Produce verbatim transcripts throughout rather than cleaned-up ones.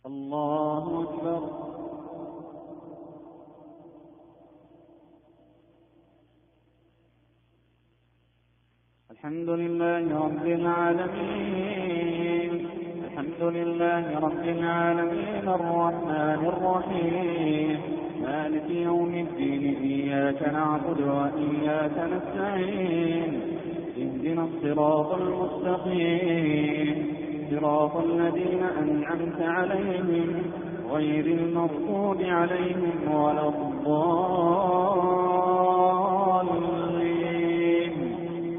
الله أكبر. الحمد لله رب العالمين الحمد لله رب العالمين الرحمن الرحيم مالك يوم الدين إياك نعبد وإياك نستعين اهدنا الصراط المستقيم صراط الذين أنعمت عليهم غير المغضوب عليهم ولا الضالين.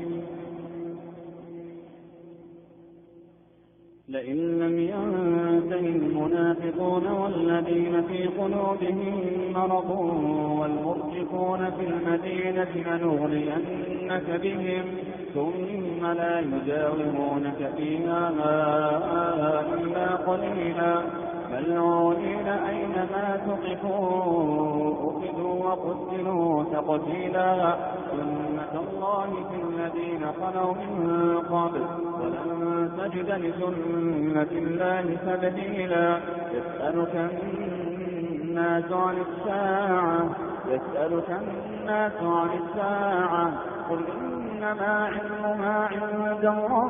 لئن لم ينته المنافقون والذين في قلوبهم مرض والمرجفون في المدينة لنغرينك بهم ثم لا يجاورونك فيها إلا قليلا ملعونين أينما ثقفوا أخذوا وقتلوا تقتيلا سنة الله في الذين خلوا من قبل ولن تجد لسنة الله تبديلا. يسألك الناس عن الساعة يسألك الناس عن الساعة قل إنما علمها عند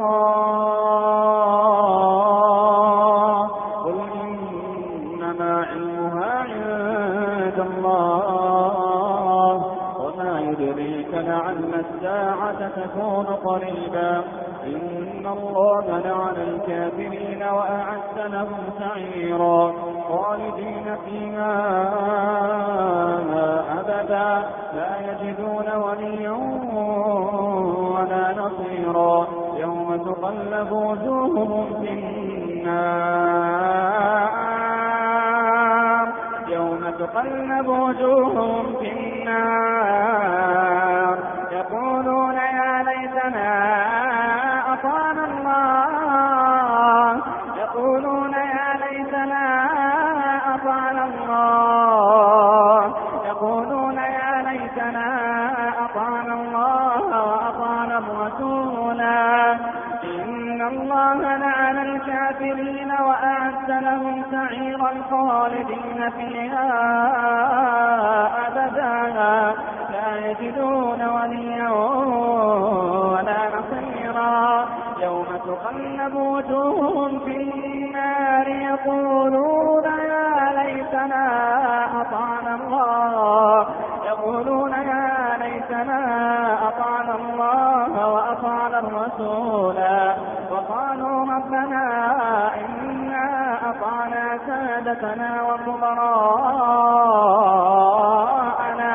الله قل إنما علمها عند الله وما يدريك لعل الساعة تكون قريبا. إن الله لعن الكافرين وأعد لهم سعيرا خالدين فيها أبدا لا يجدون وليا ولا نصيرا. يوم تقلب وجوههم في النار يوم تقلب وجوههم في النار يقولون يا ليتنا أطعنا الله يقولون يا ليتنا أطعنا الله يقولون يا ليتنا أطعنا الله وأطعنا الرسولا. إن الله لعن الكافرين وأعد لهم سعيرا خالدين فيها أبدا لا يجدون وليا ولا نصيرا. يوم تقلب وجوههم في النار يقولون يا ليتنا أطعنا الله يقولون يا ليتنا أطعنا الله وأطعنا الرسولا. وقالوا ربنا إنا أطعنا سادتنا وكبراءنا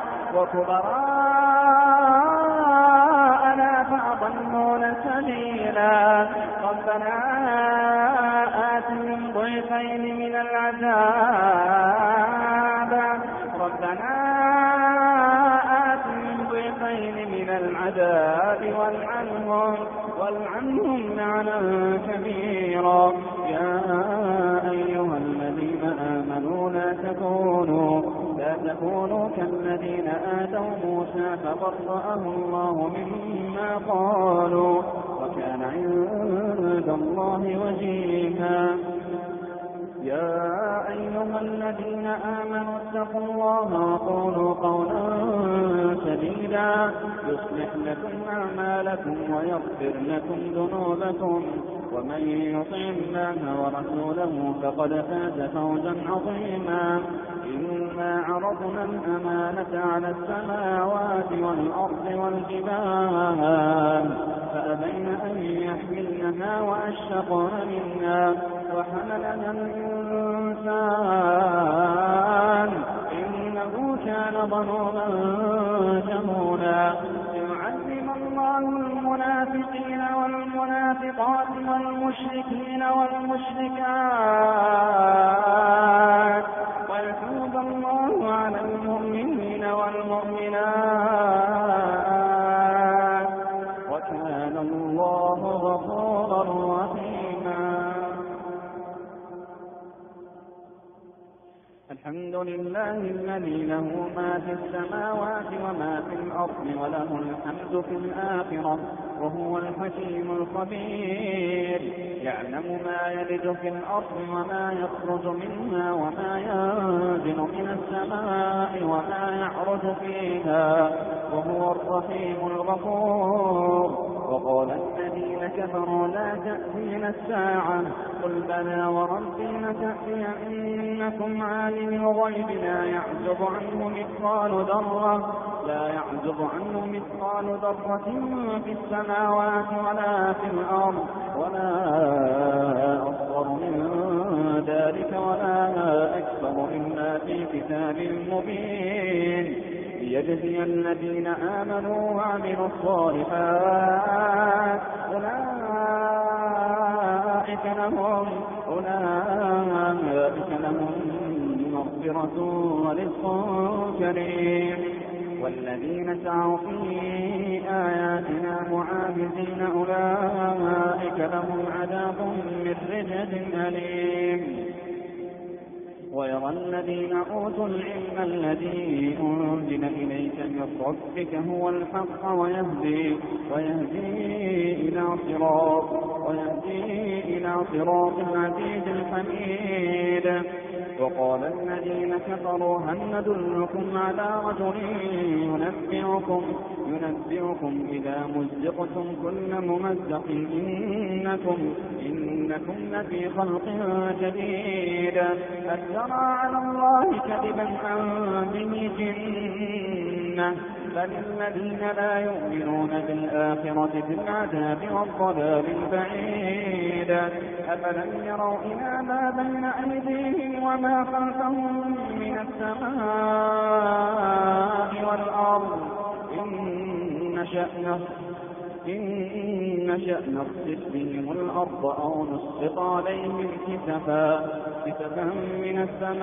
وكبراءنا فأضلونا سبيلا. ربنا آتهم ضعفين من العذاب ربنا آتهم ضعفين من العذاب والعنهم والعنهم لعنا كبيرا. يا أيها الذين آمنوا لا تكونوا لا تكونوا كالذين آتوا موسى فبرأه الله مما قالوا وكان عند الله وجيها. يا أيها الذين آمنوا اتقوا الله وقولوا قولا سديدا يصلح لكم أعمالكم ويغفر لكم ذنوبكم ومن يطع الله ورسوله فقد فاز فوزا عظيما. إنا عرضنا الأمانة على السماوات والأرض والجبال فأبين أن يحملنها وأشفقن منها وحملها الإنسان إنه كان ظلوما جهولا. يعلم الله المنافقين والمنافقات والمشركين والمشركات ويتوب الله على المؤمنين والمؤمنات وكان الله غفورا رحيما. الحمد لله الذي له ما في السماوات وما في الأرض وله الحمد في الآخرة وهو الحكيم الخبير. يعلم ما يلج في الأرض وما يخرج منها وما ينزل من السماء وما يعرج فيها وهو الرحيم الغفور. وقال الذين كفروا لا تأتينا الساعة قل بلى وربي لتأتينكم عالم الغيب لا يعزب عنه مثقال ذرة لا يعزب عنه مثقال ذرة في السماوات ولا في الأرض ولا أصغر من ذلك ولا أكبر إلا في كتاب مبين ليجزي الذين آمنوا وعملوا الصالحات أولئك لهم أولئك لهم مغفرة ورزق كريم. والذين سعوا في آياتنا معاجزين أولئك لهم عذاب من رجز أليم. ويرى الذين أوتوا العلم الذي أنزل إليك من ربك هو الحق ويهدي, ويهدي إلى صراط ويهدي إلى صراط العزيز الحميد. وقال الذين كفروا هل ندلكم على رجل ينبئكم ينبئكم إذا مزقتم كل ممزق إنكم إنكم لفي خلق جديد أفترى على الله كذبا أم به جنة بل الذين لا يؤمنون بالآخرة بالعذاب والضلال البعيد. أفلم يروا إلى ما بين أيديهم وما خلفهم من السماء والأرض إن نشأ إن نشأ نخسف بهم الأرض أو نسقط عليهم كسفا كسفا من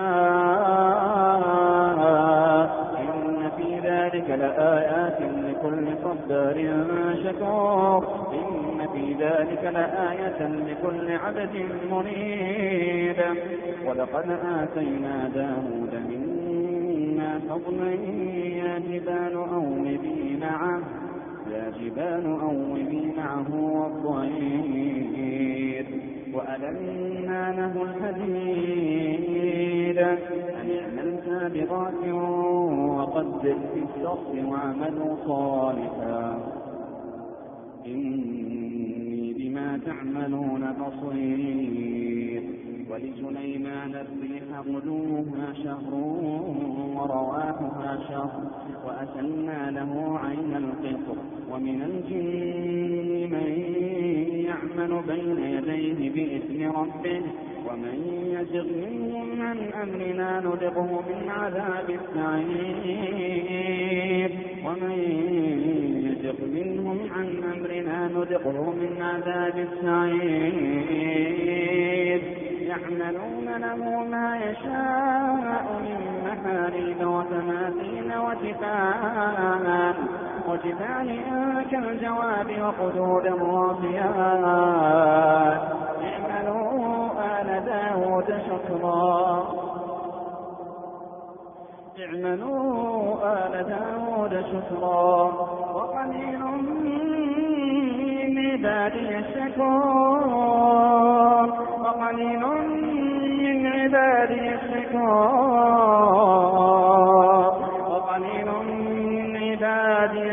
السماء إن في ذلك لآيات لكل صبار شكور إن في ذلك لآية لكل عبد منيب. ولقد آتينا داود منا فضلا يا جبال أوبي معه يا جبال أوبي معه والطير وألنا له الحديد أن يعمل سابغات وقدر في الشرط واعملوا صالحا إني بما تعملون بصير. ولسليمان الريح غدوها شهر ورواحها شهر وأسلنا له عين القطر ومن الجن من يعمل بين يديه بإذن ربه ومن يزغ منهم عن أمرنا نذقه من عذاب السعير ومن يزغ منهم عن أمرنا نذقه من عذاب السعير. يعملون له ما يشاء من محاريب وتماثيل وجفان وجفان كالجواب وقدور الراسيات اعملوا آل داود شكرا اعملوا آل داود شكرا وقليل من عبادي الشكور وقليل من عبادي الشكور وقليل من عبادي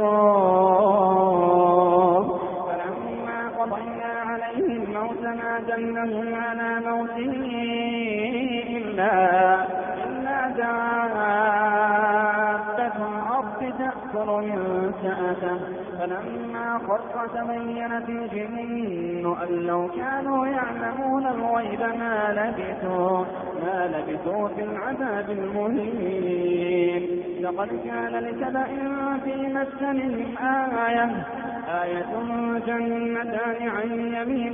الشكور. فلما قضينا عليه الموت ما دلهم على موته إلا إلا دابة الأرض تأكل من سأته فلما خر تبينت الجن أن لو كانوا يعلمون الغيب ما لبثوا ما لبثوا في العذاب المهين. لقد كان لسبأ في مسكنهم آية آية جنتان عن يمين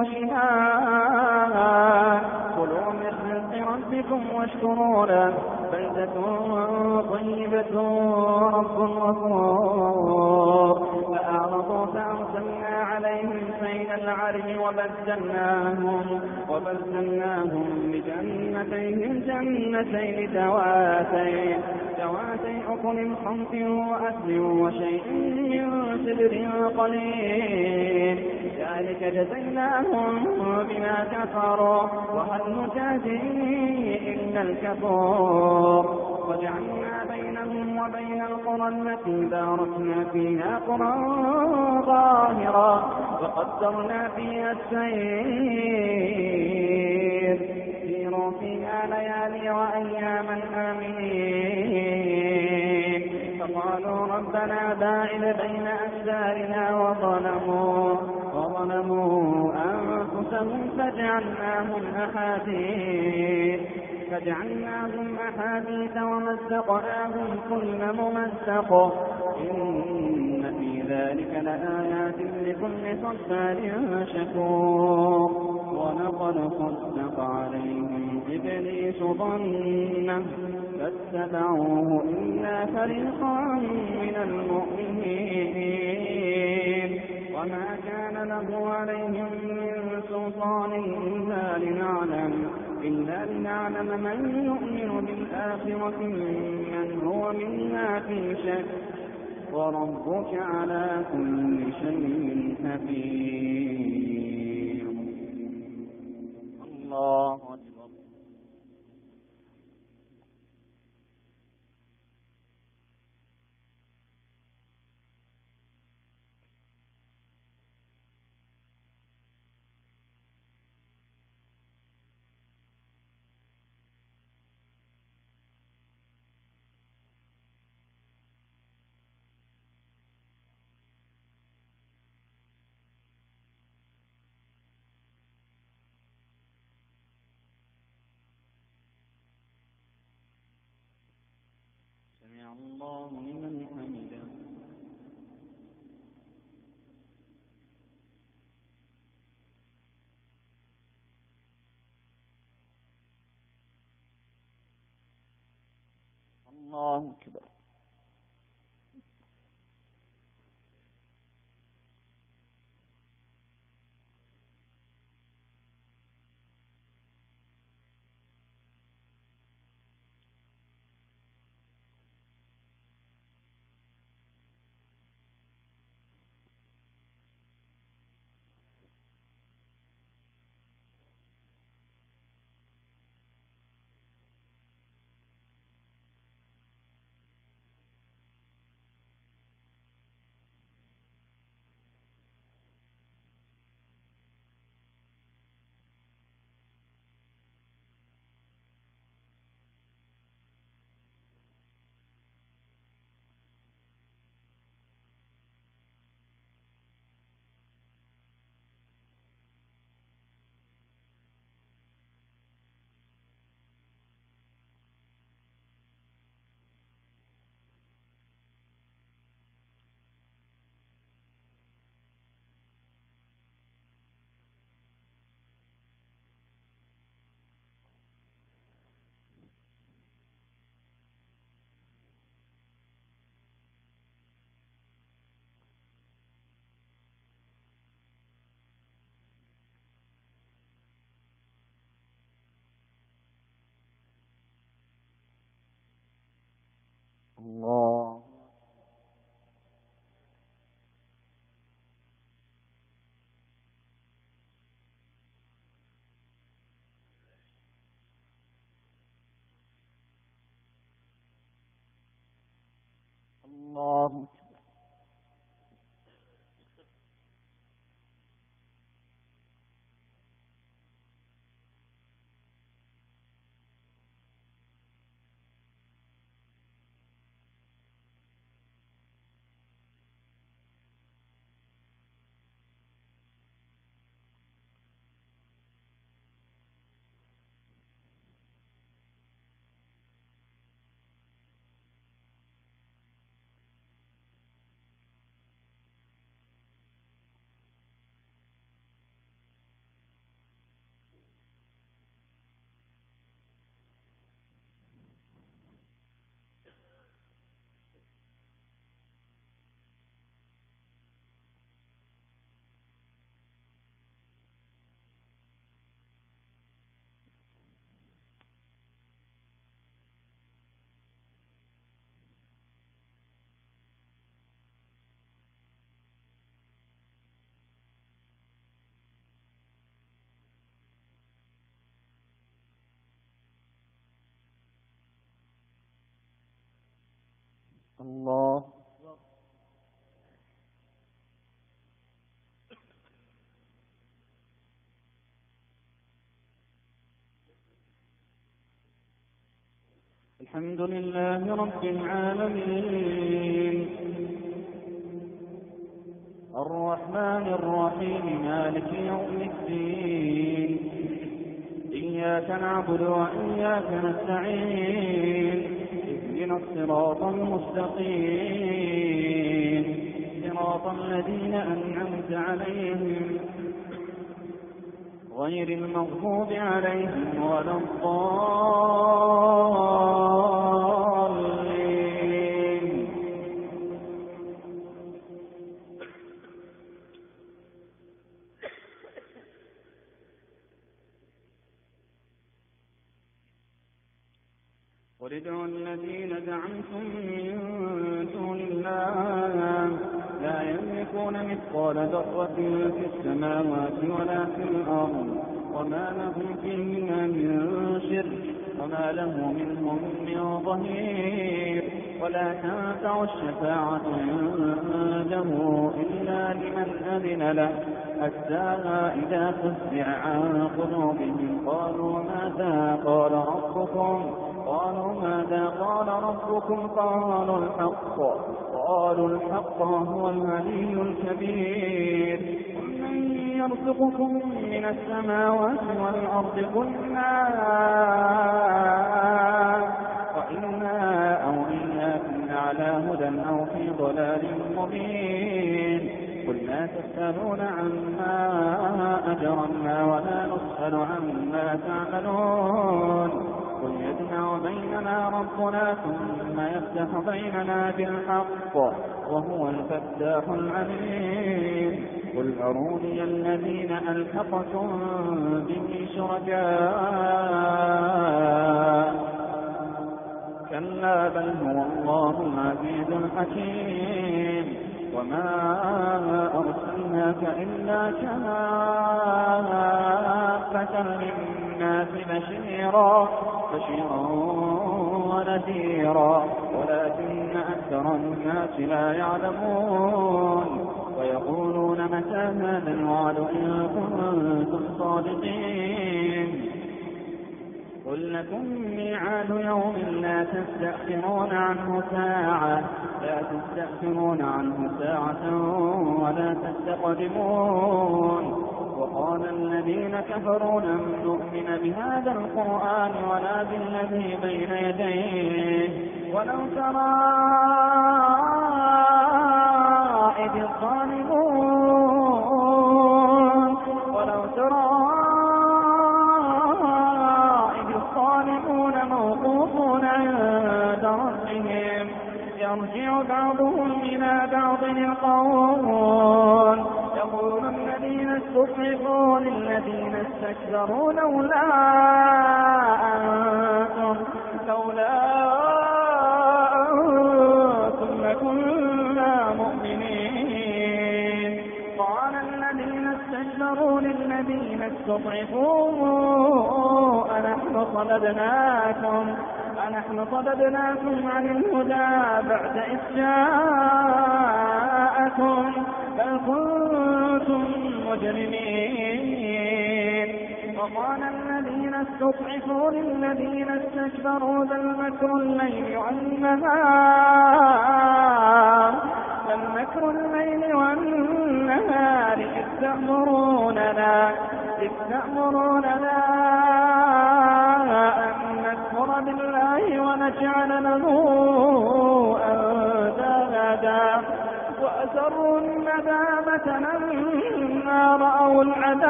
وشمال كلوا من رزق ربكم واشكروا له بلدة طيبة رب غفور. فأعرضوا فأرسلنا عليهم سيل العرم الله وبدلناهم, وبدلناهم بجنتيهم جنتين ذواتي ذواتي أكل خمط وأثل وشيء من سدر قليل ذلك جزيناهم بما كفروا وهل نجازي إلا الكفور وجعلنا بينهم وبين القرى التي باركنا فيها قرى ظاهرة وقدرنا فيها السير سيروا فيها ليالي وأياما آمنين فقالوا ربنا باعد بين أسفارنا وظلموا وظلموا أنفسهم فجعلناهم أحاديث فجعلناهم أحاديث ومزقناهم كل ممزق إن في ذلك لآيات لكل صبار شكور ولقد صدق عليهم إبليس ظنه فاتبعوه إلا فريقا من المؤمنين وما كان له عليهم من سلطان إلا لنعلم إلا لنعلم من يؤمن بالآخرة ممن هو منا في شك وربك على كل شيء حفيظ. الله أكبر. سمع الله لمن حمده. الله أكبر. الله الله الله. الحمد لله رب العالمين الرحمن الرحيم مالك يوم الدين إياك نعبد وإياك نستعين اهدنا الصراط المستقيم صراط الذين أنعمت عليهم غير المغضوب عليهم ولا الضالين. قل ادعوا الذين زعمتم من دون الله لا يملكون مثقال ذرة في السماوات ولا في الأرض وما لهم فيهما من شرك وما له منهم من ظهير ولا تنفع الشفاعة عنده إلا لمن أذن له حتى إذا فزع عن قلوبهم قالوا ماذا قال ربكم قالوا ماذا قال ربكم قالوا الحق قالوا الحق وهو العلي الكبير قل من يرزقكم من السماوات والأرض قل لا وإنا أو إياكم على هدى أو في ضلال مبين قل لا تسألون عما أجرمنا ولا نسأل عما تعملون قل يجمع بيننا ربنا ثم يفتح بيننا بالحق وهو الفتاح العليم قل أروني الذين ألحقتم به شركاء كلا بل هو الله العزيز الحكيم وما أرسلناك إلا كافة للناس بشيرا بشيرا ونذيرا ولكن أكثر الناس لا يعلمون ويقولون متى هذا الوعد إن كنتم صادقين قل لكم ميعاد يوم لا تستأخرون عنه ساعة لا تستأخرون عنه ساعة ولا تستقدمون وقال الذين كفروا لن نؤمن بهذا القرآن ولا بالذي بين يديه ولو ترى إذ الظالمون ولو ترى الظالمون موقوفون عند ربهم يرجع بعضهم إلى بعض القول يقول الذين استضعفوا للذين استكبروا لولا أنتم لولا أنتم لكنا مؤمنين قال الذين استكبروا للذين استضعفوا أنحن صددناكم أنحن صددناكم عن الهدى بعد إذ جاءكم بل كنتم مجرمين وقال الذين استضعفوا للذين استكبروا بل مكر الليل والنهار بل مكر الليل والنهار إذ تأمروننا إذ تأمروننا أن نكفر بالله ونجعل له أندادا وأسروا الندامة لما رأوا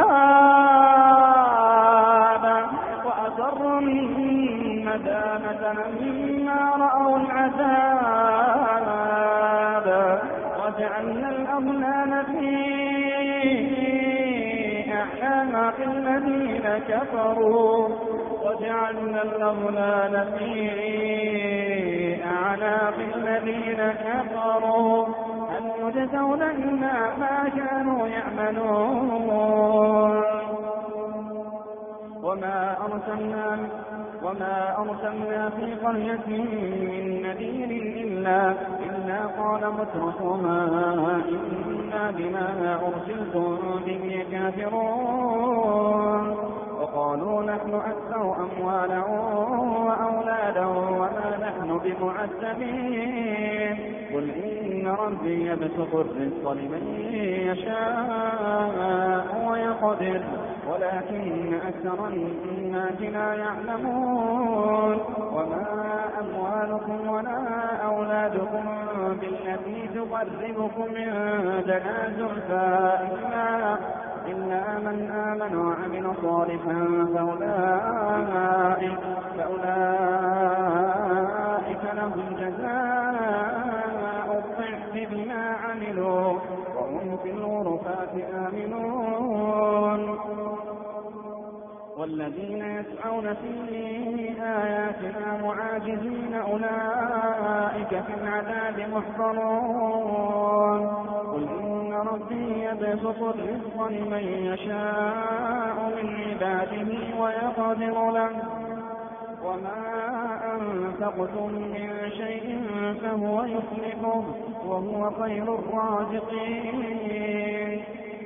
العذاب وأسروا الندامة لما رأوا العذاب وجعلنا الأغلال في أعناق الذين كفروا وجعلنا الأغلال في أعناق الذين كفروا هل يجزون إلا ما كانوا يعملون وما أرسلنا وما أرسلنا في قرية من نذير إلا, إلا قال مترفوها إنا بما أرسلتم به كافرون وقالوا نحن أكثر أموالا وأولادا وما نحن بمعذبين قل إن ربي يبسط الرزق لمن يشاء ويقدر ولكن أكثر الناس لا يعلمون وما أموالكم ولا أولادكم بالتي تقربكم عندنا زلفى إلا, إلا من آمن وعمل صالحا فأولئك, فأولئك لهم جزاء الضعف بما عملوا وهم في الغرفات آمنون والذين يسعون في آياتنا معاجزين أولئك في العذاب محضرون قل إن ربي يبسط الرزق لمن يشاء من عباده ويقدر له وما أنفقتم من شيء فهو يخلفه وهو خير الرازقين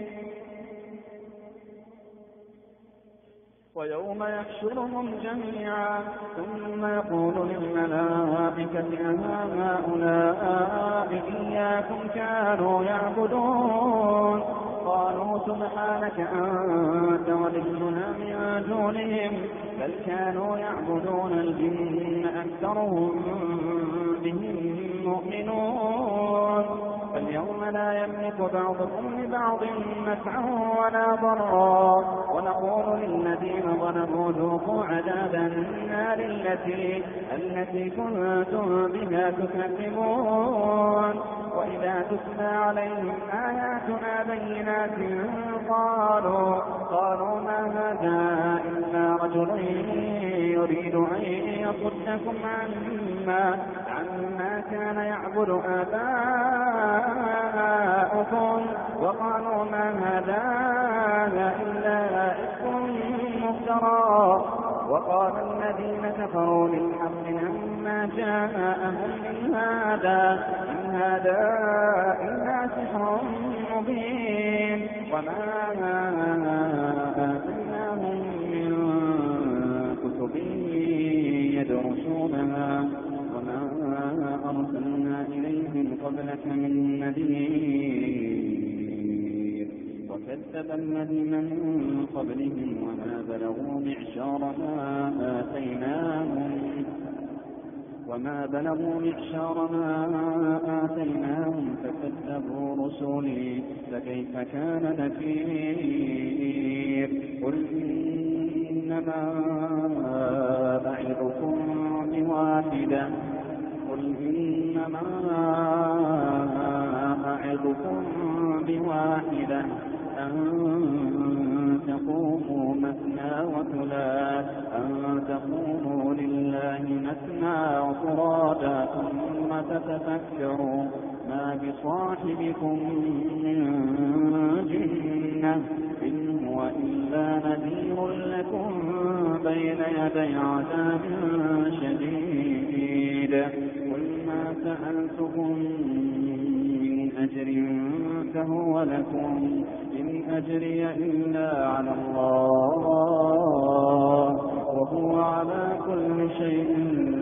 ويوم يحشرهم جميعا ثم يقول للملائكة أهؤلاء إياكم كانوا يعبدون قالوا سبحانك أنت ولينا من دونهم بل كانوا يعبدون الجن أكثرهم بهم مؤمنون فاليوم لا يملك بعضكم لبعض نفعا ولا ضرا ونقول للذين ظلموا ذوقوا عذاب النار التي, التي كنتم بها تكذبون وإذا تتلى عليهم آياتنا بينات قالوا, قالوا ما هذا إلا رجل يريد أن يصدكم عما, عما كان يعبد آباؤكم وقالوا ما هذا إلا إفك مفترى وقال الذين كفروا للحق لما جاءهم إن هذا, إن هذا إلا سحر مبين وما آتيناهم من كتب يدرسونها وما أرسلنا إليهم قبلك من نذير وكذب الذين من قبلهم وما بلغوا معشار ما آتيناهم وما بلغوا معشار ما آتيناهم فكذبوا رسلي فكيف كان نكير قل إنما أعظكم بواحدة قل إنما أعظكم بواحدة أن تقوموا مثنى وثلاث أن تقوموا لله مثنى وفرادا ثم تتفكروا ما بصاحبكم من جنة إن هو إلا نذير لكم بين يدي عذاب شديد قل ما سألتكم من أجر فهو لكم إن أجري إلا على الله وهو على كل شيء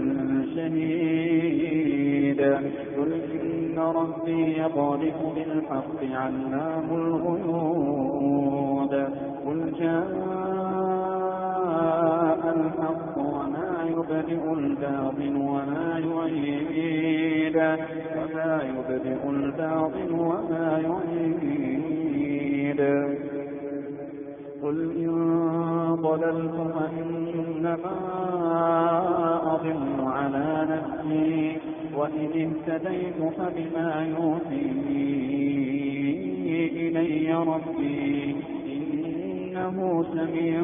شهيد قل إن ربي يقذف بالحق علام الغيوب قل جاء الحق وما يبدئ الباطل وما يعيد وما يبدئ الباطل وما يعيد قل إن ضللت فإنما أضل على نفسي وإن اهتديت فبما يوحي إلي ربي إنه سميع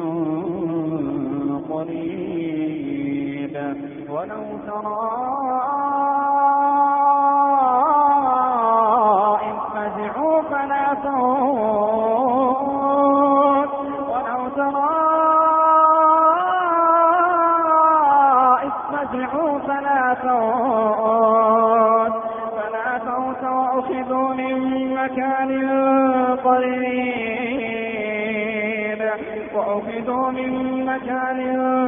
قريب ولو ترى إذ فزعوا فلا تموت ولو ترى مكان قريب وأخذوا من مكان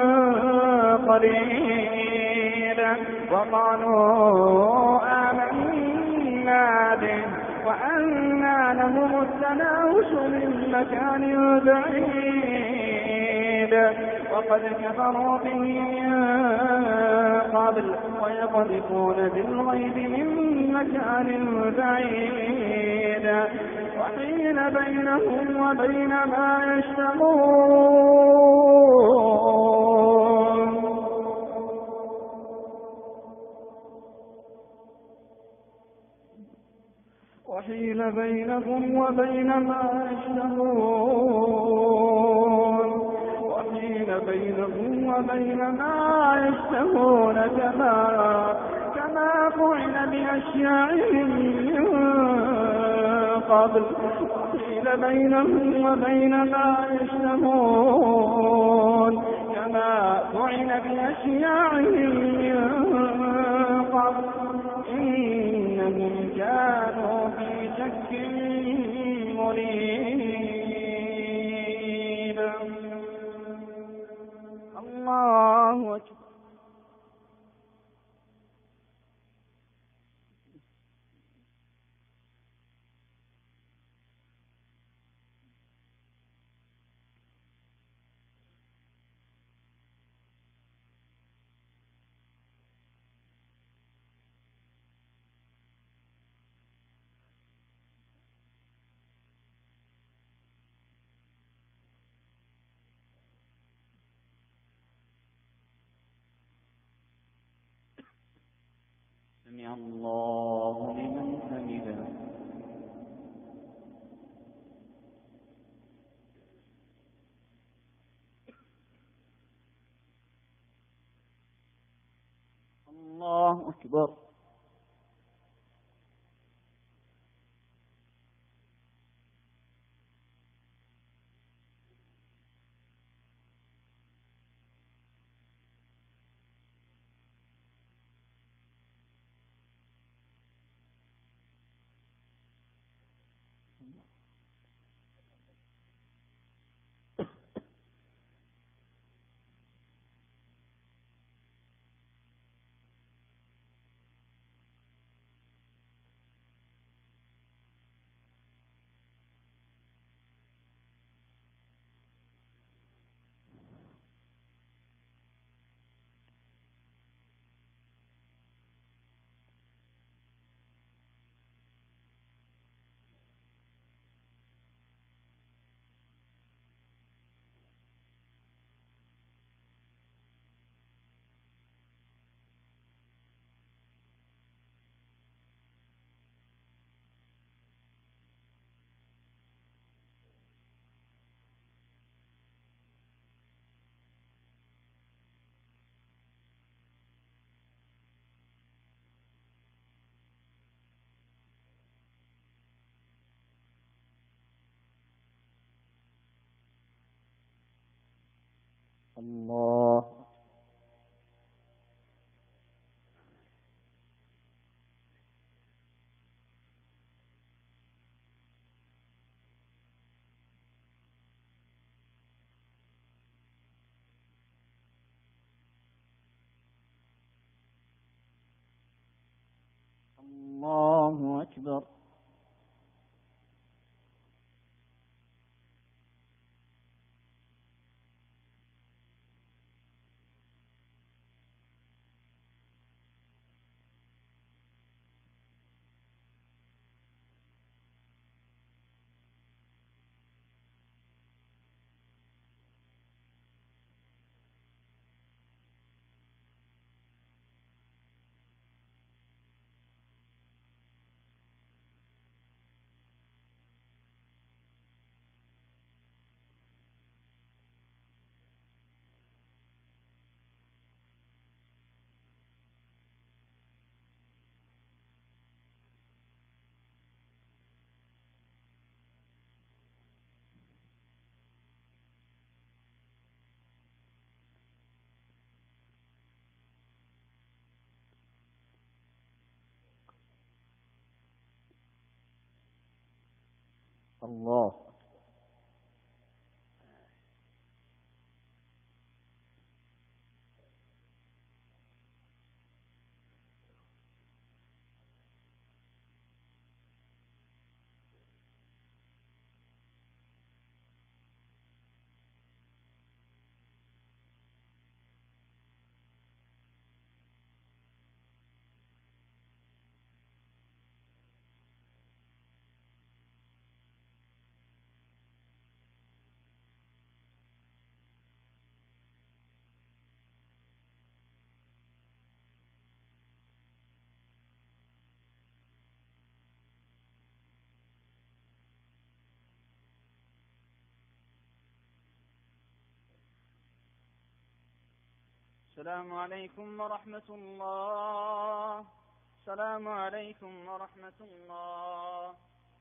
قريب وقالوا آمنا به وأنى لهم التناوش من مكان بعيد وقد كفروا به من قبل ويقذفون بالغيب من مكان بعيد وحيل بينهم وبين ما يشتهون وحيل بينهم وبين ما يشتهون وحيل بينهم وبين ما يشتهون كما كما فعل بأشياعهم من قبل وحيل بينهم وبين ما يشتهون كما فعل بأشياعهم من قبل إنهم كانوا في شك مريب. الله أكبر. سمع الله لمن حمده. الله أكبر. الله. الله أكبر. الله. السلام عليكم ورحمة الله. السلام عليكم ورحمة الله.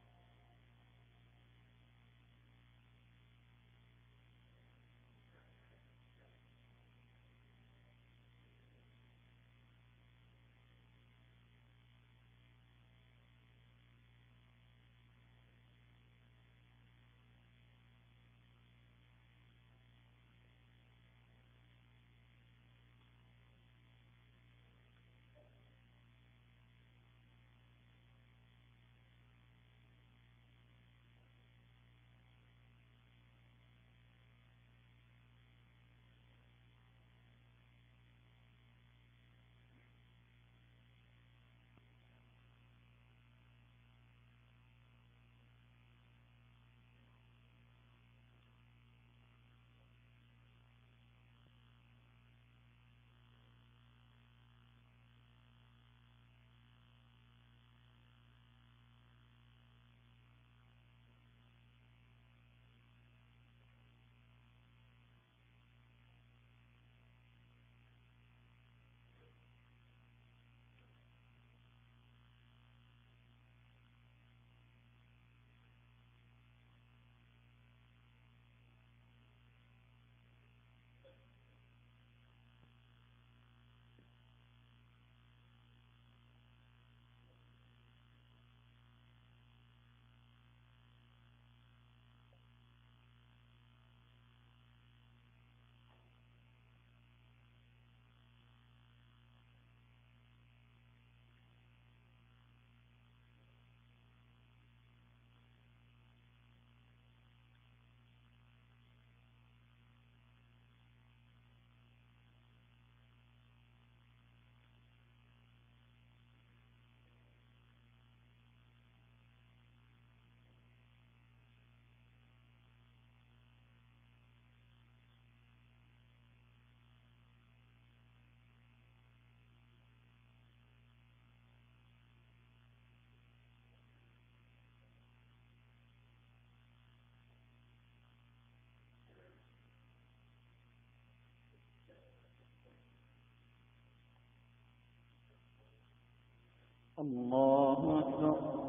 الله أكبر.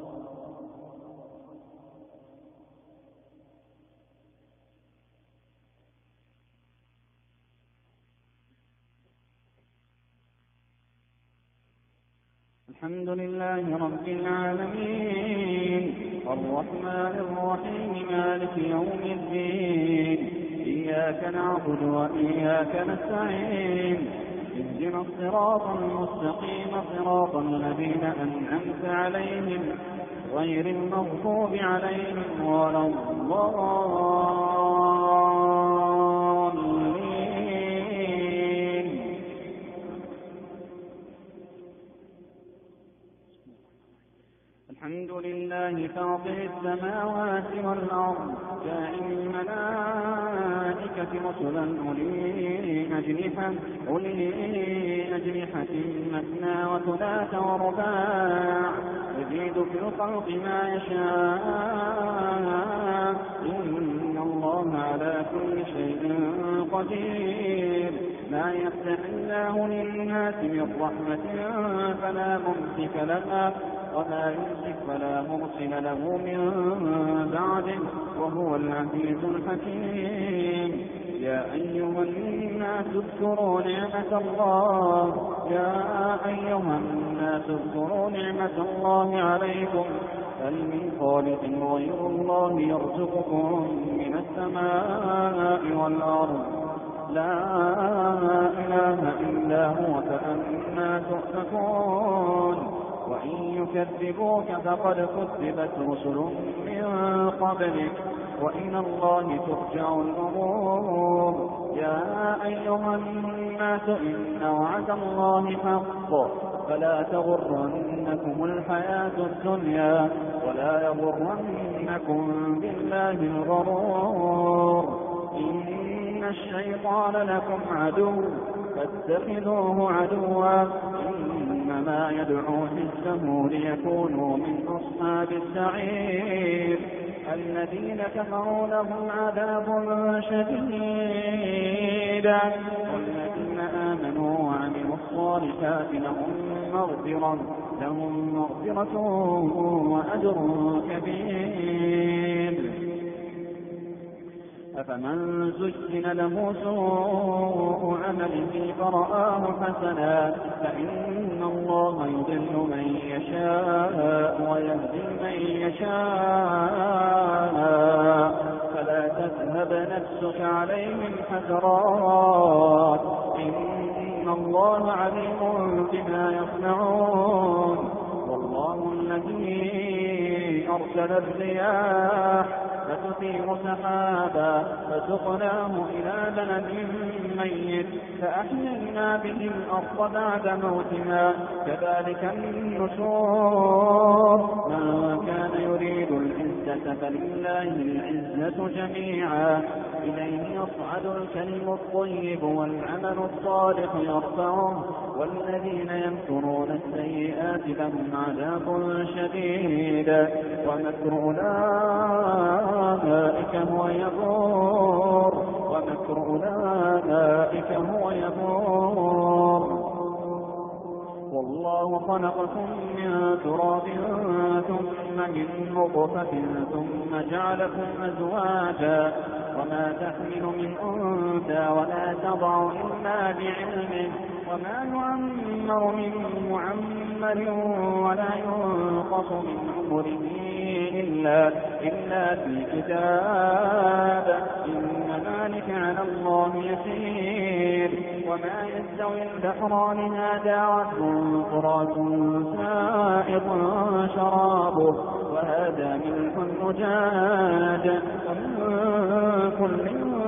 الحمد لله رب العالمين الرحمن الرحيم مالك يوم الدين إياك نعبد وإياك نستعين اهدنا الصراط المستقيم صراط الذين أنعمت عليهم غير المغضوب عليهم ولا الضالين. الحمد لله فاطر السماوات والأرض جاعل الملائكة رسلا أولي أجنحة أولي أجنحة مثنى وثلاث ورباع يزيد في الخلق ما يشاء إن الله على كل شيء قدير. ما يفتح الله للناس من رحمة فلا ممسك لها وما يمسك فلا مرسل له من بعده وهو العزيز الحكيم. يا أيها الناس اذكروا نعمة الله يا أيها الناس اذكروا نعمة الله عليكم هل من خالق غير الله يرزقكم من السماء والأرض لا إله إلا هو فأنى تؤفكون وإن يكذبوك فقد كذبت رسل من قبلك وإلى الله ترجع الأمور يا أيها الناس إن وعد الله حق فلا تغرنكم الحياة الدنيا ولا يغرنكم بالله الغرور إن الشيطان لكم عدو فاتخذوه عدوا إنما يدعو حزبه ليكونوا من أصحاب السعير الذين كفروا لهم عذاب شديد والذين آمنوا وعملوا الصالحات لهم مغفرة لهم مغفرة وأجر كبير أفمن زين له سوء عمله فرآه حسنا فإن الله يضل من يشاء ويهدي من يشاء فلا تذهب نفسك عليهم حسرات إن الله عليم بما يصنعون والله الذي أرسل الرياح فتثير سحابا فسقناه إلى بلد ميت فأحيينا به الأرض بعد موتها كذلك النشور من كان يريد العزة فلله العزة جميعا إليه يصعد الكلم الطيب والعمل الصالح يرفعه والذين يمكرون السيئات لهم عذاب شديد ومكر أولئك هو يبور ومكر أولئك هو يبور والله خلقكم من تراب ثم من نطفة ثم جعلكم أزواجا وما تحمل من أنثى ولا تضع إلا بعلمه وما يعمر من معمر ولا ينقص من عمره إلا, إلا في كتاب إن ذلك على الله يسير وما يستوي البحران هذا عذب فرات سائغ شرابه وهذا ملح أجاج ومن كل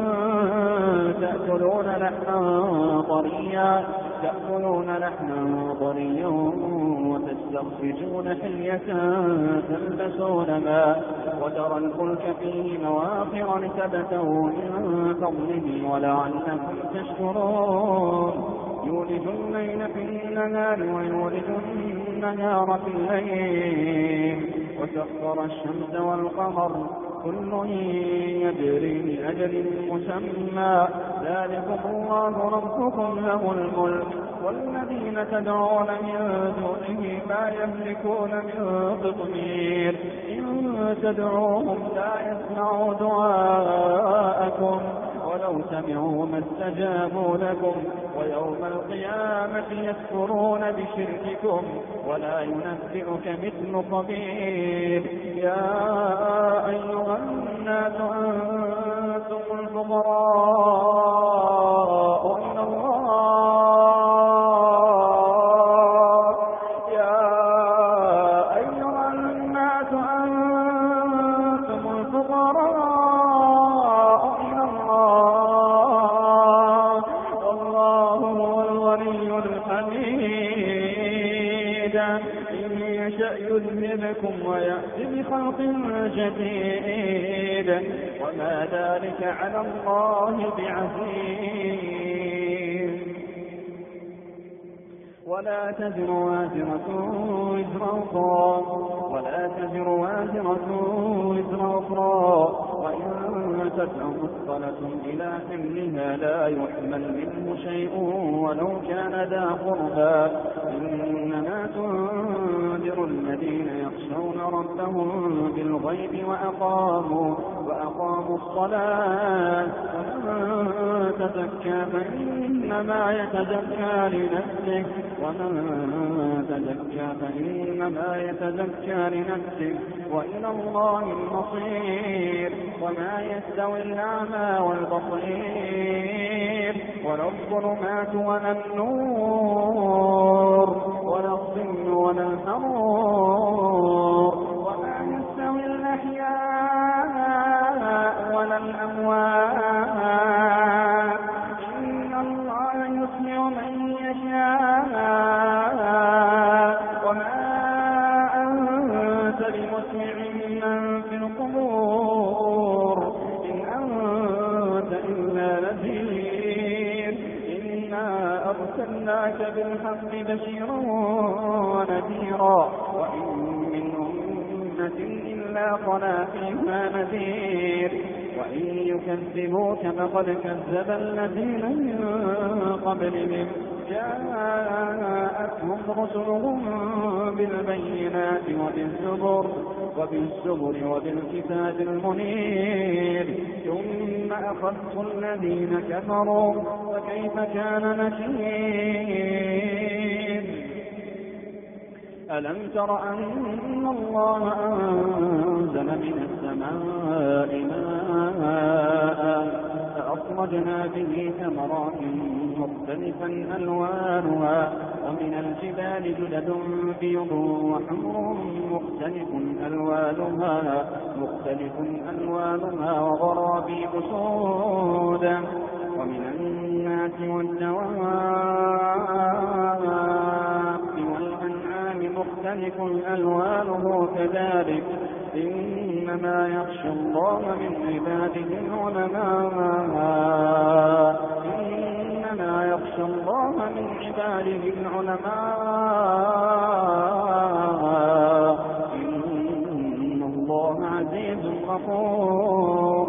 تأكلون لحما طريا تأكلون لحما طريا وتستخرجون حلية تلبسونها وترى الفلك فيه مواخر لتبتغوا من فضله ولعلكم تشكرون يولج الليل في النهار ويولج النهار في الليل وسخر الشمس والقمر كل يجري لأجل مسمى ذلكم الله ربكم له الملك والذين تدعون من دونه ما يملكون من قطمير إن تدعوهم لا يسمعوا دعاءكم ولو سمعوا ما استجابوا لكم ويوم القيامة يكفرون بشرككم ولا ينبئك مثل خبير يا أيها الناس أنتم الفقراء إلى الله يا أيها الناس أنتم الفقراء إلى الله والله هو الغني الحميد إن يشأ يذهبكم ويأتي بخلق جديد وما ذلك على الله بعزيز ولا تزر وازرة وزر أخرى ولا تزر وازرة وزر أخرى وإن تدع مثقلة إلى حملها لا يحمل منه شيء ولو كان ذا قربى إنما تنذر الذين يخشون يخشون ربهم بالغيب وأقاموا, وأقاموا الصلاة ومن تزكى فإنما يتزكى لنفسه ومن تزكى فإنما يتزكى لنفسه وإلى الله المصير. وما يستوي الأعمى والبصير ولا الظلمات ولا النور ولا الظل ولا الحرور وما يستوي الأحياء ولا الأموات إن الله يسمع من يشاء وما أنت بمسمع من في القبور إن أنت إلا نذير إنا أرسلناك بالحق بشيرا ونذيرا وإن من أمة إلا خلا فيها نذير وإن يكذبوك فقد كذب الذين من قبلهم جاءتهم رسلهم بالبينات وبالزبر وبالزبر وبالكتاب المنير ثم أخذت الذين كفروا فكيف كان نكير. ألم تر أن الله أنزل من السماء ماء فأخرجنا به ثمرات مختلفا ألوانها ومن الجبال جدد بيض وحمر مختلف ألوانها مختلف ألوانها وغرابيب سود ومن الناس والدواب والأنعام مختلف ألوانه كذلك إنما يخشى الله من عباده العلماء إنما يخشى الله من عباده العلماء إن الله عزيز غفور.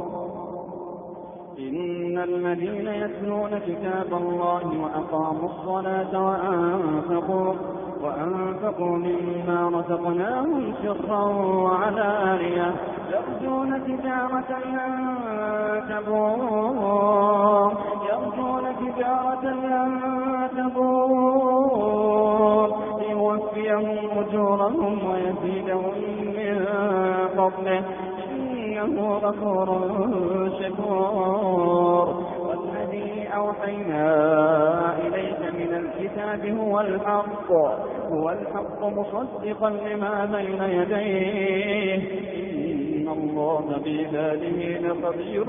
إن الذين يتلون كتاب الله وأقاموا الصلاة وأنفقوا وأنفقوا مما رزقناهم سرا وعلانية يرجون تجارة لن تبور يرجون تجارة لن تبور ليوفيهم أجورهم ويزيدهم من فضله إنه غفور شكور. والذي أوحينا إليك من الكتاب هو الحق هو الحق مصدقا لما بين يديه إن الله بعباده لخبير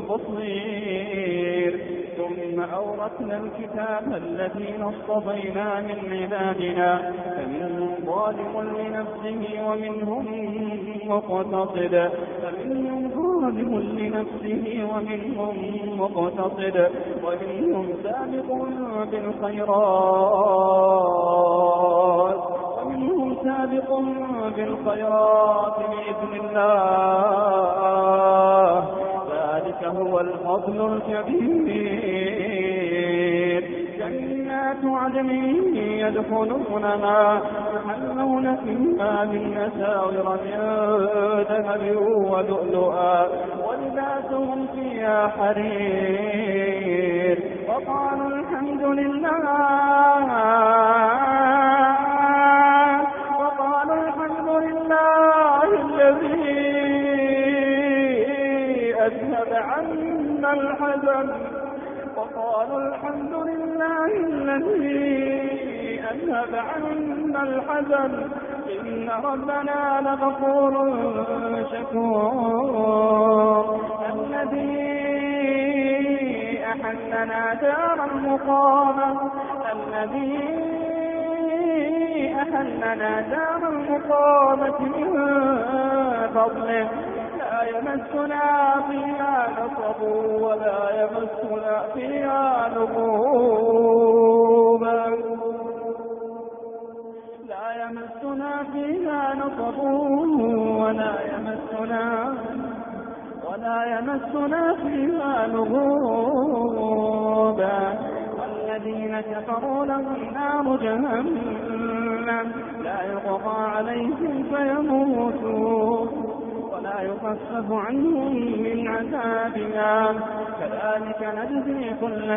بصير. ثم أورثنا الكتاب الذين اصطفينا من عبادنا فمنهم ظالم لنفسه ومنهم مقتصد فمنهم ظالم لنفسه ومنهم مقتصد ومنهم سابق بالخيرات ومنهم سابق بالخيرات بإذن الله ذلك هو الفضل الكبير. جنات عدن يدخلونها يحلون فيها من أساور من ذهب ولؤلؤا ولباسهم فيها حرير وقالوا الحمد لله وقالوا الحمد لله الذي أذهب عنا الحزن وقالوا الحمد لله الذي أذهب عنا الحزن إن ربنا لغفور شكور. الذي أحلنا دار المقامة الذي أحلنا دار المقامة من فضله لا يمسنا فيها نصب ولا يمسنا فيها لغوب لا يمسنا فيها نصب ولا يمسنا ولا يمسنا فيها لغوب. والذين كفروا لهم نار جهنم لا يقضى عليهم فيموتوا ولا يخفف عنهم من عذابها كذلك نجزي كل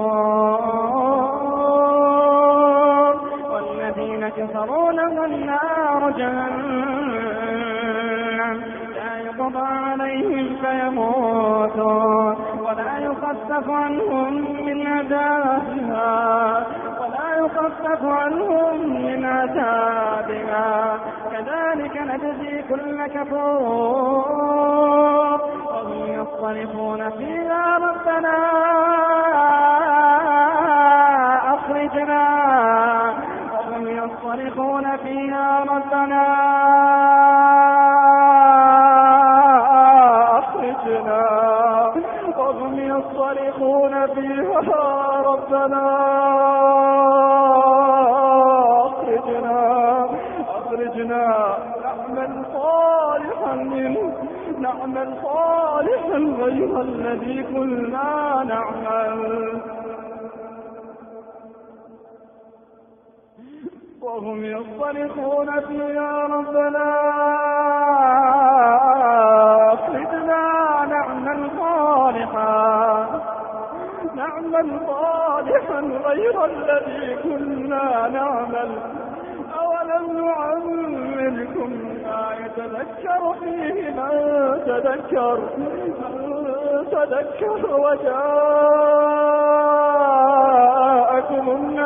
كفور والذين كفروا لهم نار جهنم لا يقضى عليهم فيموتوا ولا يخفف عنهم من عذابها ولا يخفف عنهم من عذابها كذلك نجزي كل كفور وهم يصطرخون فيها ربنا أخرجنا وهم يصطرخون فيها ربنا أخرجنا وهم يصطرخون فيها ربنا أخرجنا أخرجنا نعمل صالحا منه نعمل صالحا غير الذي كنا نعمل وهم يصطرخون فيها ربنا أخرجنا نعمل صالحا نعمل صالحا غير الذي كنا نعمل أولم نعمركم ما يتذكر فيه من تذكر من تذكر وجاءكم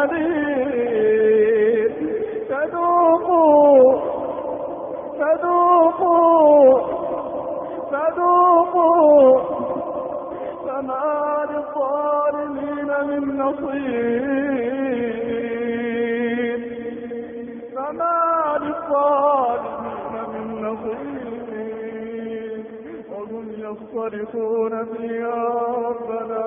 النذير فذوقوا فذوقوا فذوقوا فما للظالمين من نصير فما للظالمين من نصير وهم يصطرخون فيها ربنا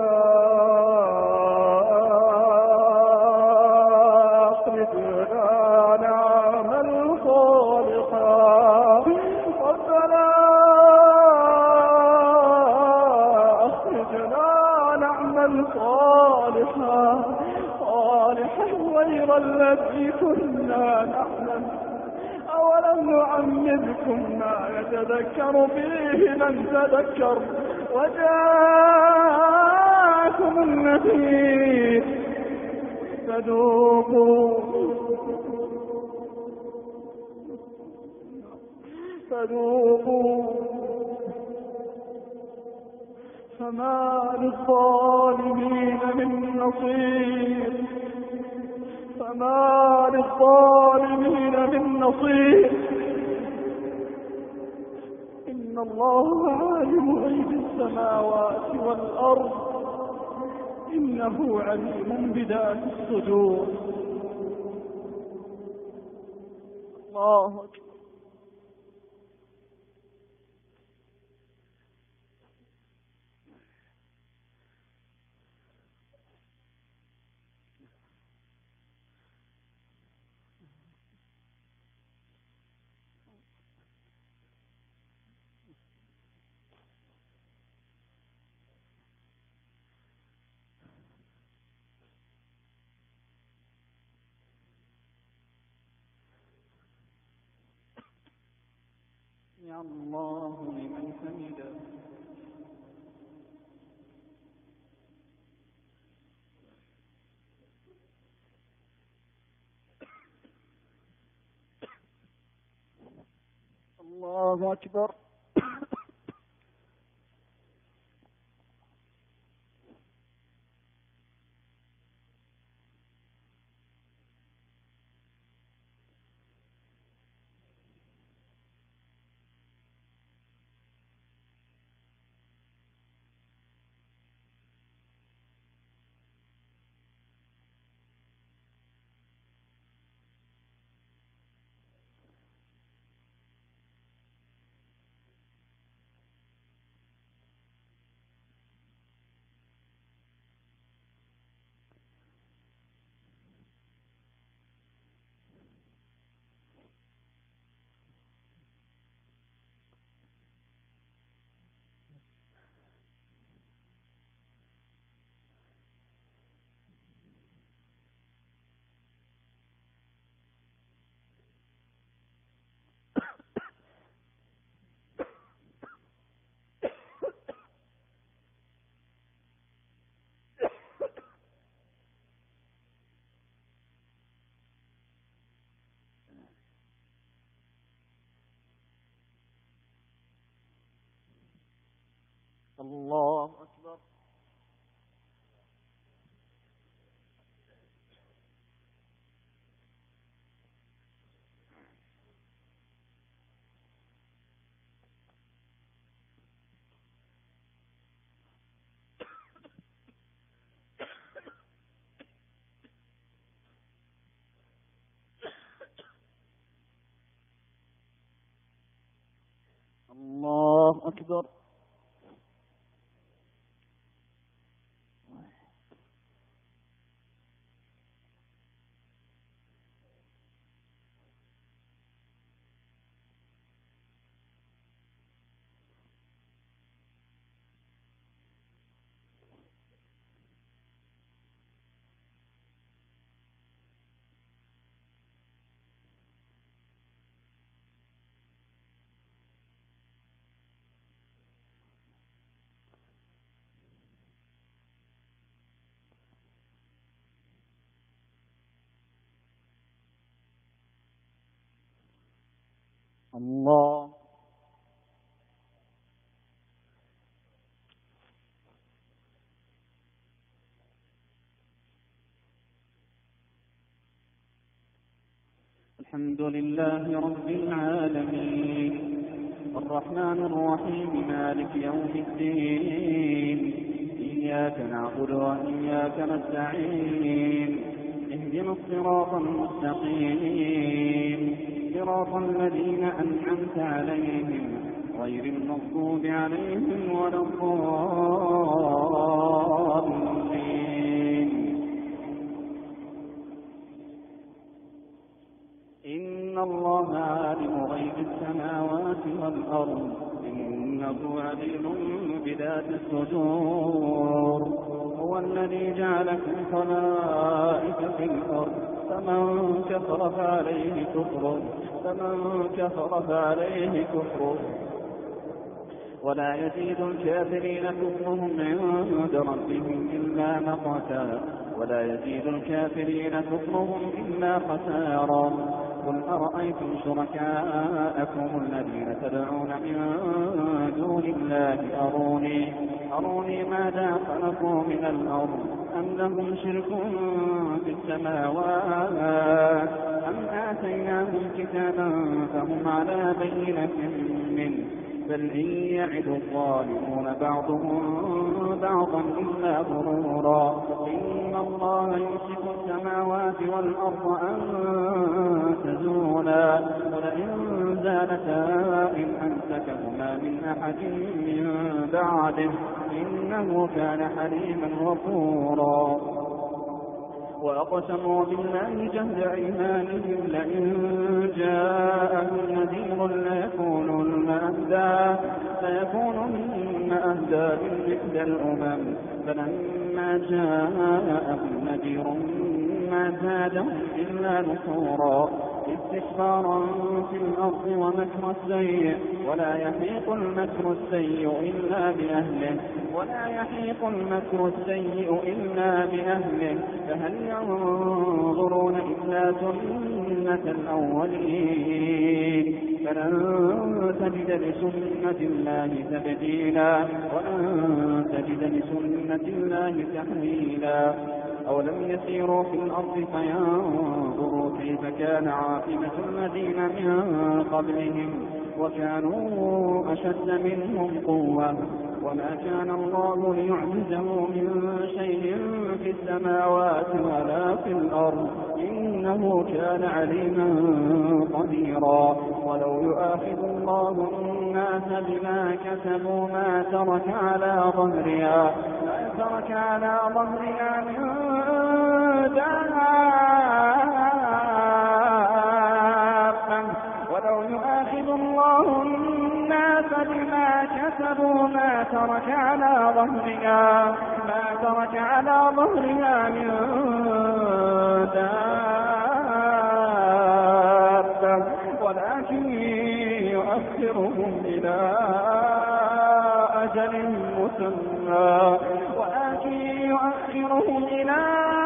أخرجنا نعمل صالحا ربنا أخرجنا نعمل صالحا صالحا غير الذي كنا نعمل أولم نعمركم ما يتذكر فيه من تذكر وجاءكم النذير فذوقوا فذوقوا فما للظالمين من نصير فما للظالمين من نصير إن الله عالم غيب السماوات والأرض إنه عليم بذات الصدور الله أكبر يا الله لمن حمده الله أكبر الله أكبر. الله أكبر. الله. الحمد لله رب العالمين الرحمن الرحيم مالك يوم الدين إياك نعبد وإياك نستعين اهدنا الصراط المستقيم صراط الذين أنعمت عليهم غير المغضوب عليهم ولا الضالين. إن الله عالم غيب السماوات والأرض إنه عليم بذات الصدور. هو الذي جعلكم خلائف في الأرض فمن كفر فعليه كفره فمن كفر فعليه كفره ولا يزيد الكافرين كفرهم عند ربهم إلا مقتا ولا يزيد الكافرين كفرهم إلا خسارا. قل أرأيتم شركاءكم الذين تدعون من دون الله أروني أروني ماذا خلقوا من الأرض أم لهم شرك في السماوات أم آتيناهم كتابا فهم على بينة منه بل إن يعد الظالمون بعضهم بعضا إلا غرورا. إن الله يمسك السماوات والأرض أن تزولا ولئن زالتا إن أمسكهما من أحد من بعده إنه كان حليما غفورا. وأقسموا بالله جهد أيمانهم لئن جاءهم نذير ليكونن أهدى ليكونن أهدى من إحدى الأمم فلما جاءهم نذير ما زادهم إلا نفورا استكبارا في الأرض ومكر السيء ولا يحيق المكر السيء إلا بأهله ولا يحيق المكر السيء إلا بأهله فهل ينظرون إلا سنة الأولين فلن تجد لسنة الله تبديلا ولن تجد لسنة الله تحويلا. أولم يسيروا في الأرض فينظروا كيف كان عاقبة الذين من قبلهم وكانوا أشد منهم قوة وما كان الله ليعجزه من شيء في السماوات ولا في الأرض إنه كان عليما قديرا. ولو يؤاخذ الله الناس بما كسبوا ما ترك على ظهرها ما ترك على ظهرها من دابة ولو يؤاخذ الله الناس بما كسبوا ما ترك على ظهرها ما ترك على ظهرها من دابة ولكن يؤخرهم إلى أجل مسمى ولكن يؤخرهم إلى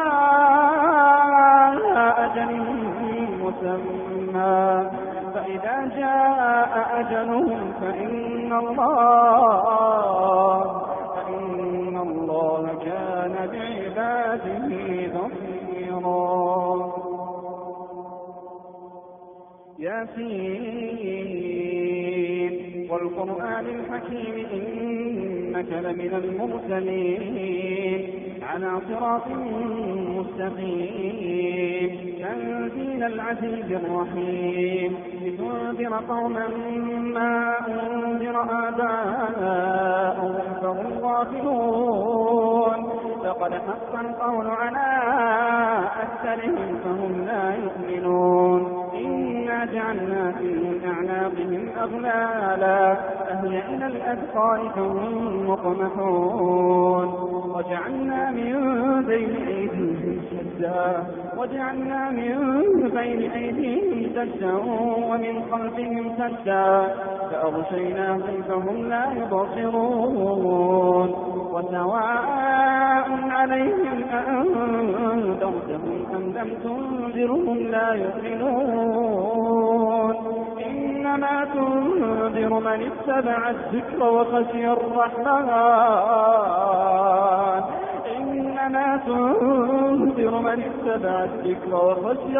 أجل مسمى فإذا جاء أجلهم فإن الله ياسين والقرآن الحكيم إنك لمن المرسلين على صراط مستقيم تنزيل العزيز الرحيم لتنذر قوما ما أنذر آباؤهم فهم غافلون لقد حق القول على أكثرهم فهم لا يؤمنون إنا جعلنا في أعناقهم أغلالا فهي إلى الأذقان فهم مقمحون وجعلنا من بين أيديهم سدا وجعلنا من بين أيديهم سدا ومن خلفهم سدا فأغشيناهم فهم لا يبصرون وسواء عليهم أأنذرتهم أم لم تنذرهم لا يؤمنون إنما تنذر من اتبع الذكر وخشي الرحمن إنما تنذر من اتبع الذكر وخشي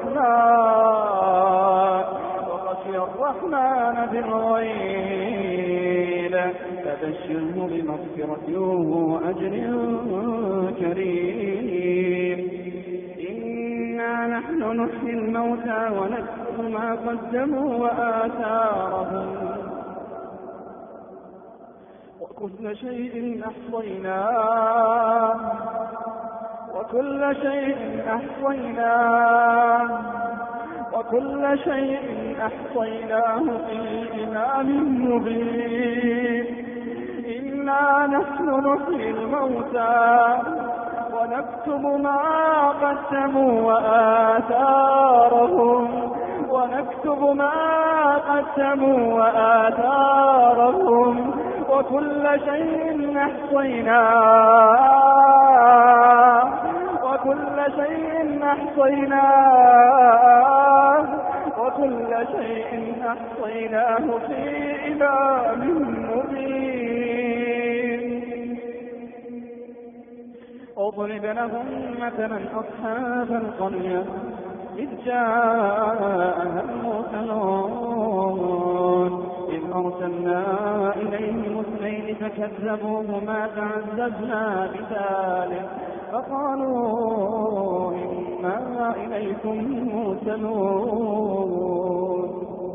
الرحمن وخشي الرحمن بالغيب فبشره بمغفرة وأجر كريم إنا نحن نحيي الموتى ونكتب ما قدموا وآثارهم وكل شيء أحصيناه وكل شيء أحصيناه وكل شيء أحصيناه في إمام مبين إنا نحن نحيي الموتى ونكتب ما قدموا وآثارهم ونكتب ما قدموا وآثارهم وكل شيء أحصيناه وكل شيء أحصيناه وكل شيء أحصيناه في إمام مبين اضرب لهم مثلا أصحاب القرية إذ جاءها المرسلون إذ أرسلنا إليهم اثنين فكذبوهما فعززنا بثالث فقالوا إنا إليكم مرسلون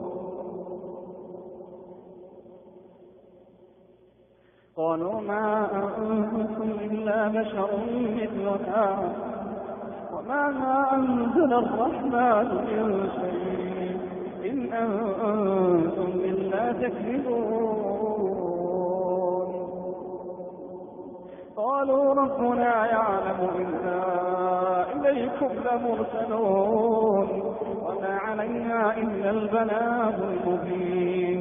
قالوا ما أنتم إلا بشر مثلنا وما أنزل الرحمن من شيء إن أنتم إلا تكذبون قالوا ربنا يعلم إنا إليكم لمرسلون وما علينا إلا البلاغ المبين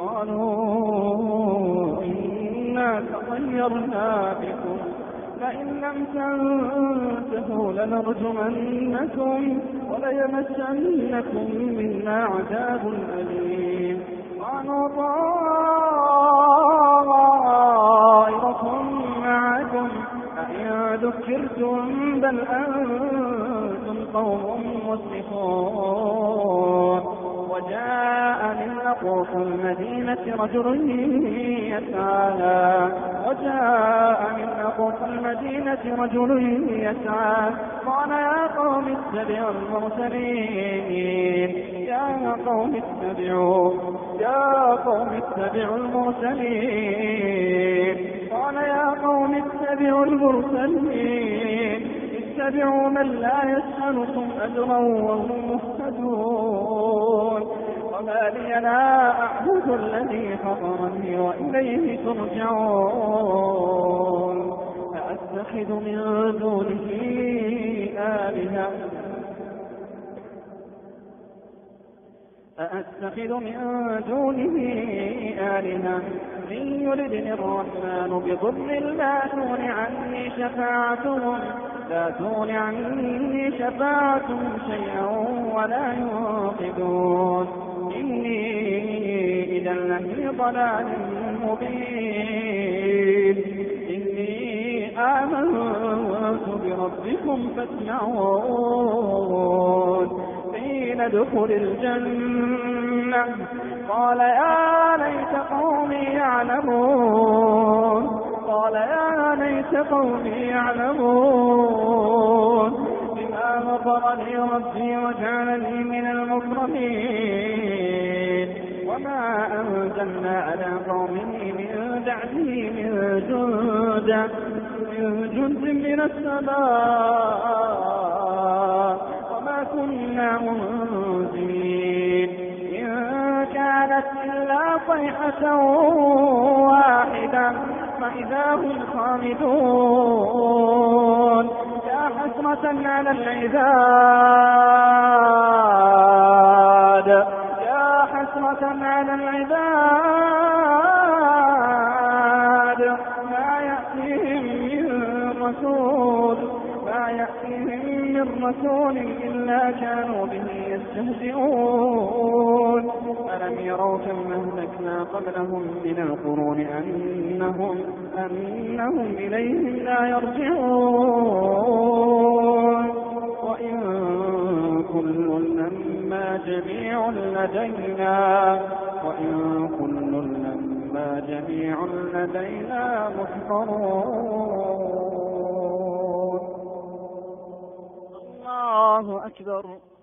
قالوا إنا تطيرنا بكم لئن لم تنتهوا لنرجمنكم وليمسنكم منا عذاب أليم قالوا طائركم معكم أئن ذكرتم بل أنتم قوم مسرفون وجاء من أقصى المدينة رجل يسعى وجاء من أقصى المدينة رجل يسعى قال يا قوم اتبعوا المرسلين يا قوم اتبعوا يا قوم اتبعوا المرسلين قال يا قوم اتبعوا المرسلين اتبعوا من لا يسألكم أجرا وهم مهتدون وما لي لا أعبد الذي فطرني وإليه ترجعون أأتخذ من دونه آلهة أأتخذ من دونه آلهة إن يردني الرحمن بضر لا تغن عني شفاعتهم لا تغن عني شفاعتهم شيئا ولا ينقذون إني إذا لفي ضلال مبين إني آمنت بربكم فاسمعون قيل قيل ادخل الجنة قال يا ليت قومي يعلمون قال يا ليت قومي يعلمون بما غفر لي ربي وجعلني من المكرمين وما أنزلنا على قومه من بعده من جند من جند من السماء وما كنا منزلين إن كانت إلا صيحة واحدة فإذا هم خامدون يا حسرة على العباد يا حسرة على العباد ما يأتيهم من رسول ما يأتيهم من رسول إلا كانوا به يستهزئون ألم يروا كم أهلكنا قبلهم من القرون أنهم, أنهم إليهم لا يرجعون وإن كل لما جميع لدينا وإن كل لما جميع لدينا محضرون. الله أكبر.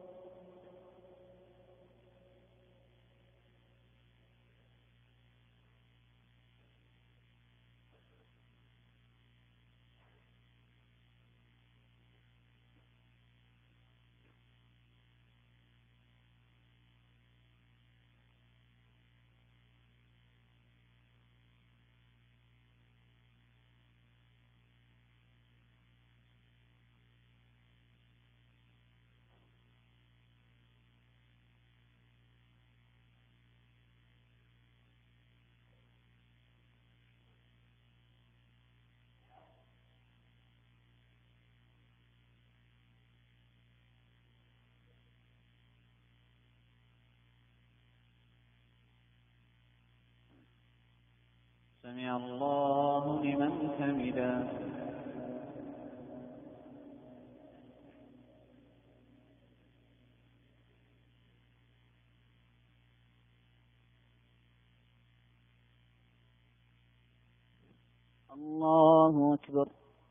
سمع الله لمن حمده. الله أكبر.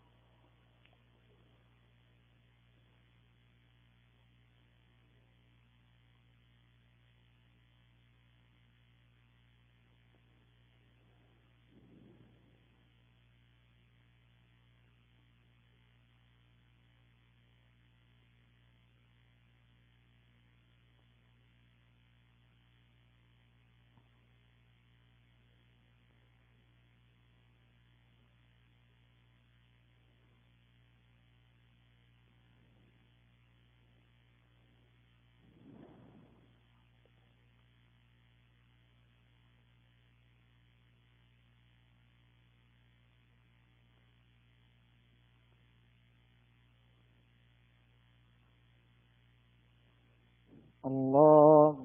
الله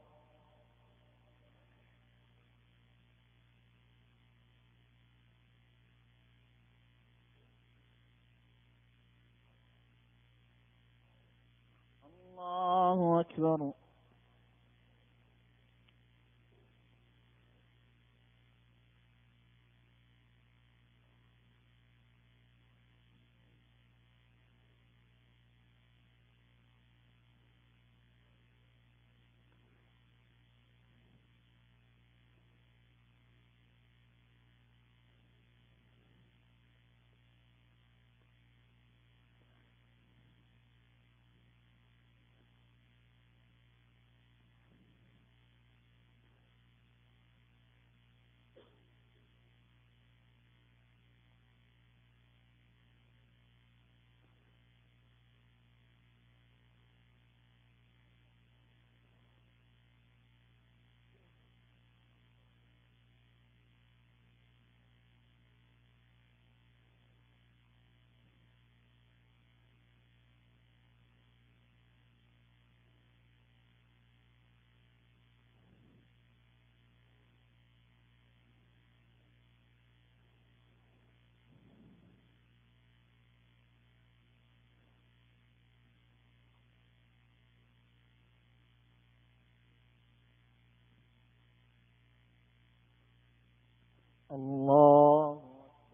الله أكبر. الله.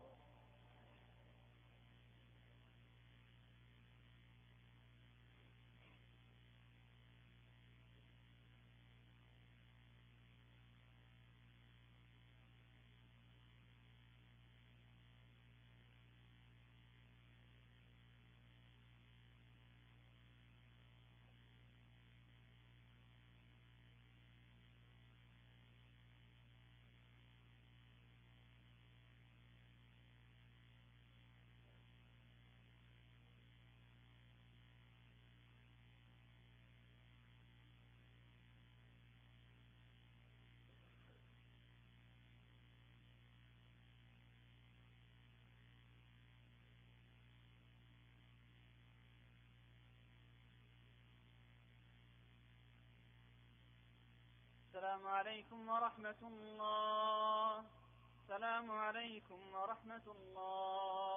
السلام عليكم ورحمة الله. السلام عليكم ورحمة الله.